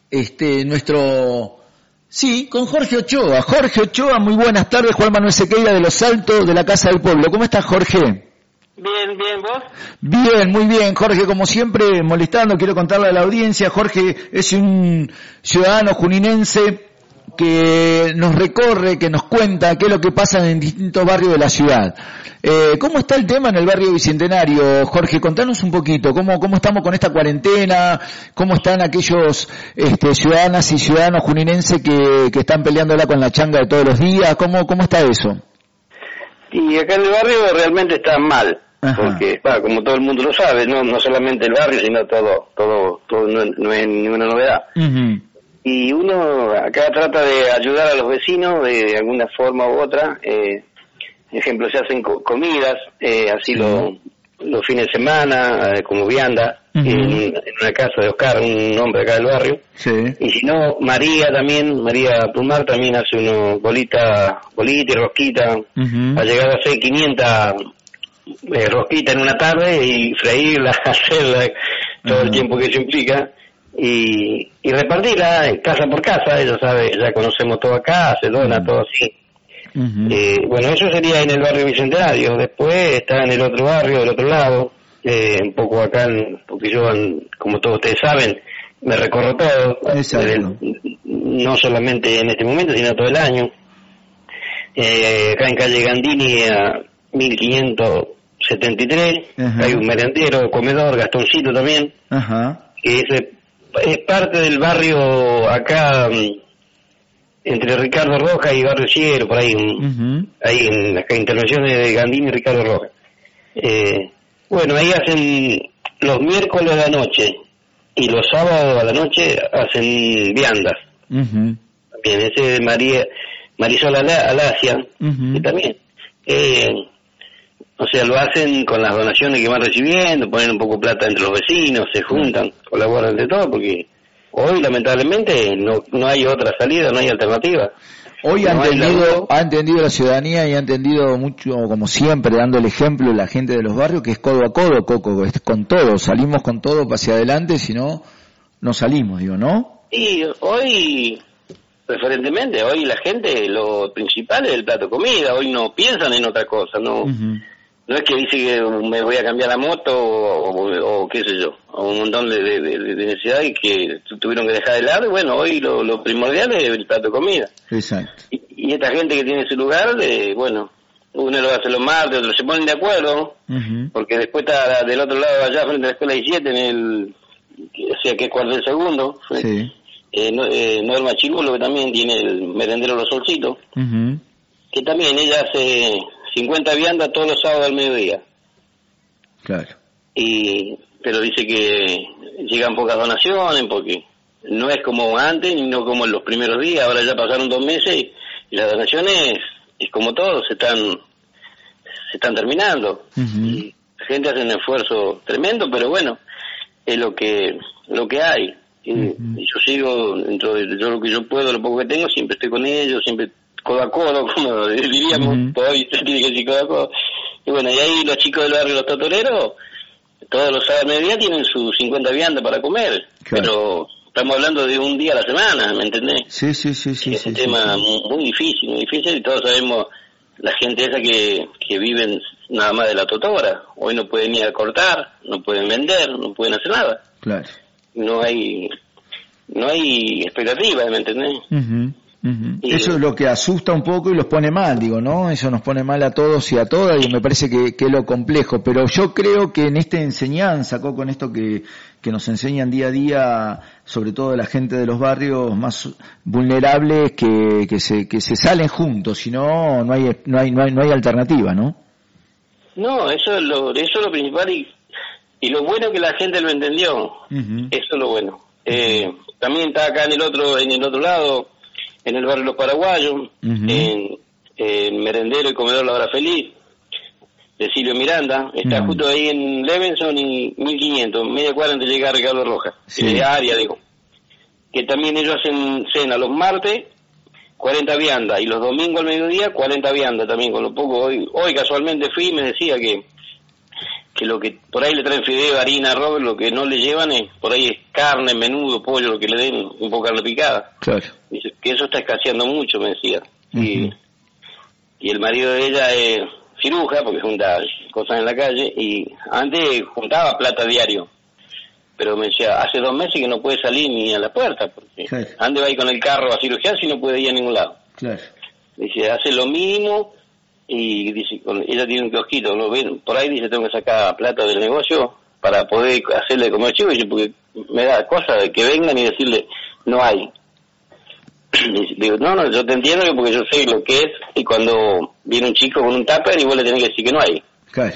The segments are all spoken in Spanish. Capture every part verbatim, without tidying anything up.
este nuestro... Sí, con Jorge Ochoa. Jorge Ochoa, muy buenas tardes. Juan Manuel Sequeira de Los Altos, de la Casa del Pueblo. ¿Cómo estás, Jorge? Bien, bien, ¿vos? Bien, muy bien, Jorge, como siempre, molestando, quiero contarle a la audiencia, Jorge es un ciudadano juninense que nos recorre, que nos cuenta qué es lo que pasa en distintos barrios de la ciudad. Eh, ¿Cómo está el tema en el barrio Bicentenario, Jorge? Contanos un poquito, ¿cómo, cómo estamos con esta cuarentena? ¿Cómo están aquellos este, ciudadanas y ciudadanos juninenses que, que están peleándola con la changa de todos los días? ¿Cómo, cómo está eso? Y acá en el barrio realmente está mal. Ajá. Porque, bueno, como todo el mundo lo sabe, no no solamente el barrio, sino todo, todo, todo no, no es ninguna novedad. Uh-huh. Y uno acá trata de ayudar a los vecinos de alguna forma u otra. Eh, ejemplo, se hacen co- comidas, eh, así uh-huh. los los fines de semana, eh, como vianda, uh-huh. en, en una casa de Oscar, un hombre acá del barrio. Sí. Y si no, María también, María Plumar también hace unos bolitas, bolitas y rosquitas. Uh-huh. Ha llegado a hacer quinientas Eh, rosquita en una tarde y freírla, hacerla todo uh-huh. el tiempo que eso implica y, y repartirla casa por casa. Ella sabe, ya conocemos todo acá, se dona uh-huh. todo así. Uh-huh. Eh, bueno, eso sería en el barrio Bicentenario. Después está en el otro barrio, del otro lado, eh, un poco acá, en, porque yo, como todos ustedes saben, me recorro todo, el, no solamente en este momento, sino todo el año. Eh, acá en calle Gandini a mil quinientos setenta y tres, uh-huh. hay un merendero, comedor, Gastoncito también, uh-huh. que es, es parte del barrio acá, entre Ricardo Rojas y Barrio Cielo, por ahí, uh-huh. ahí en las intervenciones de Gandini y Ricardo Rojas. Eh, bueno, ahí hacen los miércoles a la noche y los sábados a la noche hacen viandas. Uh-huh. También ese de María, Marisol Alasia, uh-huh. que también... Eh, O sea, lo hacen con las donaciones que van recibiendo, ponen un poco de plata entre los vecinos, se juntan, colaboran de todo, porque hoy lamentablemente no no hay otra salida, no hay alternativa. Hoy no ha entendido, ha entendido la ciudadanía y ha entendido mucho, como siempre, dando el ejemplo la gente de los barrios, que es codo a codo, Coco, es con todo, salimos con todo hacia adelante, si no, no salimos, digo, ¿no? Y hoy, preferentemente, hoy la gente, lo principal es el plato de comida, hoy no piensan en otra cosa, no... Uh-huh. No es que dice que me voy a cambiar la moto o, o, o qué sé yo, o un montón de, de, de, de necesidades que tuvieron que dejar de lado, y bueno, hoy lo, lo primordial es el plato de comida. Exacto. Y, y esta gente que tiene su lugar, eh, bueno, uno lo hace los martes, otros se ponen de acuerdo, uh-huh. porque después está del otro lado allá frente a la escuela diecisiete, en el, o sea que es cuartel segundo, sí. eh, no, eh, Norma Chirulo, que también tiene el merendero Los Solcitos, uh-huh. que también ella hace... cincuenta viandas todos los sábados al mediodía. Claro. Y pero dice que llegan pocas donaciones porque no es como antes ni no como en los primeros días. Ahora ya pasaron dos meses y, y las donaciones es como todo, se están se están terminando. Uh-huh. Y la gente hace un esfuerzo tremendo, pero bueno, es lo que lo que hay. Y, uh-huh. y yo sigo dentro de yo lo que yo puedo, lo poco que tengo, siempre estoy con ellos, siempre codo a codo, como diríamos, uh-huh. todavía se tiene que decir codo a codo. Y bueno, y ahí los chicos del barrio Los Totoreros, todos los sábados mediodía tienen sus cincuenta viandas para comer, claro. Pero estamos hablando de un día a la semana, ¿me entendés? Sí, sí, sí, sí. Es sí, un sí, tema sí, sí. muy difícil, muy difícil, y todos sabemos la gente esa que, que viven nada más de la totora. Hoy no pueden ir a cortar, no pueden vender, no pueden hacer nada. Claro. No hay, no hay expectativa, ¿me entendés? Uh-huh. Uh-huh. Eso es lo que asusta un poco y los pone mal, digo, ¿no? Eso nos pone mal a todos y a todas, y me parece que, que es lo complejo, pero yo creo que en esta enseñanza, con esto que, que nos enseñan día a día, sobre todo la gente de los barrios más vulnerables, que, que se, que se salen juntos, si no, no hay, no hay, no hay, no hay alternativa, ¿no? No, eso es lo, eso es lo principal, y, y lo bueno que la gente lo entendió, uh-huh. Eso es lo bueno. Eh, también está acá en el otro, en el otro lado, en el barrio Los Paraguayos, uh-huh. en, en Merendero y Comedor La Hora Feliz, de Silvio Miranda, está uh-huh. justo ahí en Levenson y mil quinientos, media cuadra antes de llegar a Ricardo Rojas, sí. De área, digo, que también ellos hacen cena los martes, cuarenta viandas, y los domingos al mediodía, cuarenta viandas también, con lo poco, hoy hoy casualmente fui y me decía que que lo que por ahí le traen fideo, harina, arroz, lo que no le llevan es, por ahí es carne, menudo, pollo, lo que le den, un poco carne picada. Claro. Dice que eso está escaseando mucho, me decía. Uh-huh. Y, y el marido de ella es ciruja, porque junta cosas en la calle, y antes juntaba plata diario. Pero me decía, hace dos meses que no puede salir ni a la puerta, porque claro. Antes va a ir con el carro a cirugiar si no puede ir a ningún lado. Claro. Dice, hace lo mínimo, y dice, ella tiene un kiosquito, ¿no? Por ahí dice, tengo que sacar plata del negocio para poder hacerle de comer chivo, dice, porque me da cosa de que vengan y decirle, no hay. Dice, digo, no, no, yo te entiendo porque yo sé lo que es, y cuando viene un chico con un tupper y vos le tenés que decir que no hay. Claro.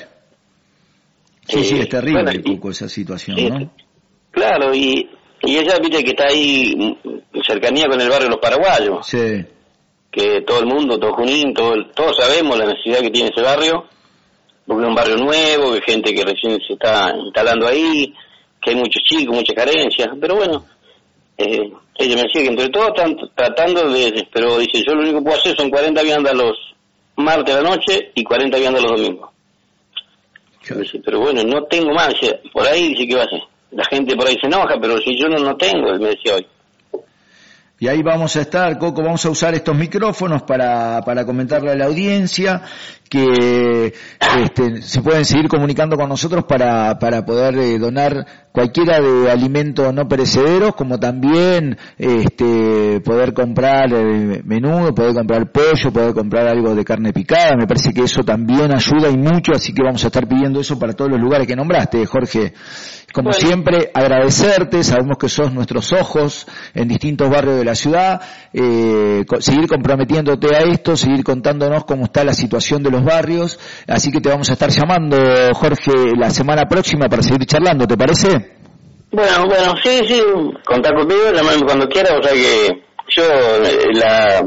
Sí, eh, sí, es terrible bueno, un poco esa situación, sí, ¿no? Claro, y, y ella, viste, que está ahí en cercanía con el barrio de los paraguayos. Sí. Que todo el mundo, todo Junín, todo, todos sabemos la necesidad que tiene ese barrio, porque es un barrio nuevo, que hay gente que recién se está instalando ahí, que hay muchos chicos, muchas carencias, pero bueno, eh, ella me decía que entre todos están tratando de, pero dice, yo lo único que puedo hacer son cuarenta viandas los martes a la noche y cuarenta viandas los domingos. Claro. Dice, pero bueno, no tengo más, dice, por ahí dice, ¿qué va a hacer? La gente por ahí se enoja, pero si yo no, no tengo, me decía hoy. Y ahí vamos a estar, Coco, vamos a usar estos micrófonos para, para comentarle a la audiencia que este, se pueden seguir comunicando con nosotros para, para poder eh, donar cualquiera de alimentos no perecederos, como también este, poder comprar eh, menudo, poder comprar pollo, poder comprar algo de carne picada. Me parece que eso también ayuda y mucho, así que vamos a estar pidiendo eso para todos los lugares que nombraste, Jorge. Como bueno. Siempre, agradecerte, sabemos que sos nuestros ojos en distintos barrios de la ciudad, eh, seguir comprometiéndote a esto, seguir contándonos cómo está la situación de los barrios, así que te vamos a estar llamando, Jorge, la semana próxima para seguir charlando, ¿te parece? Bueno, bueno, sí, sí, contar conmigo, llamarme cuando quieras, o sea que yo la,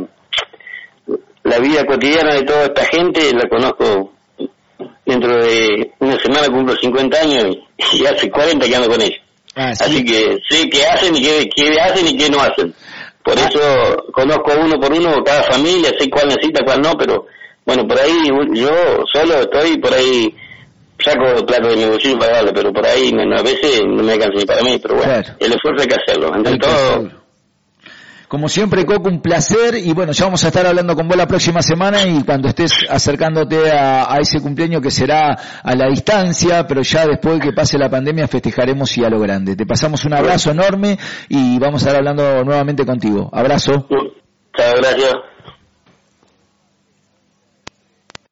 la vida cotidiana de toda esta gente la conozco. Dentro de una semana cumplo cincuenta años y hace cuarenta que ando con ellos. Ah, ¿sí? Así que sé qué hacen y qué, qué hacen y qué no hacen. Por ah. eso conozco uno por uno cada familia, sé cuál necesita, cuál no, pero bueno, por ahí yo solo estoy, por ahí saco plata de mi bolsillo para darle, pero por ahí a veces no me alcanza ni para mí, pero bueno, claro. El esfuerzo hay que hacerlo. Entre hay todo... Como siempre, Coco, un placer, y bueno, ya vamos a estar hablando con vos la próxima semana y cuando estés acercándote a, a ese cumpleaños que será a la distancia, pero ya después que pase la pandemia festejaremos y a lo grande. Te pasamos un abrazo enorme y vamos a estar hablando nuevamente contigo. Abrazo. Chao, gracias.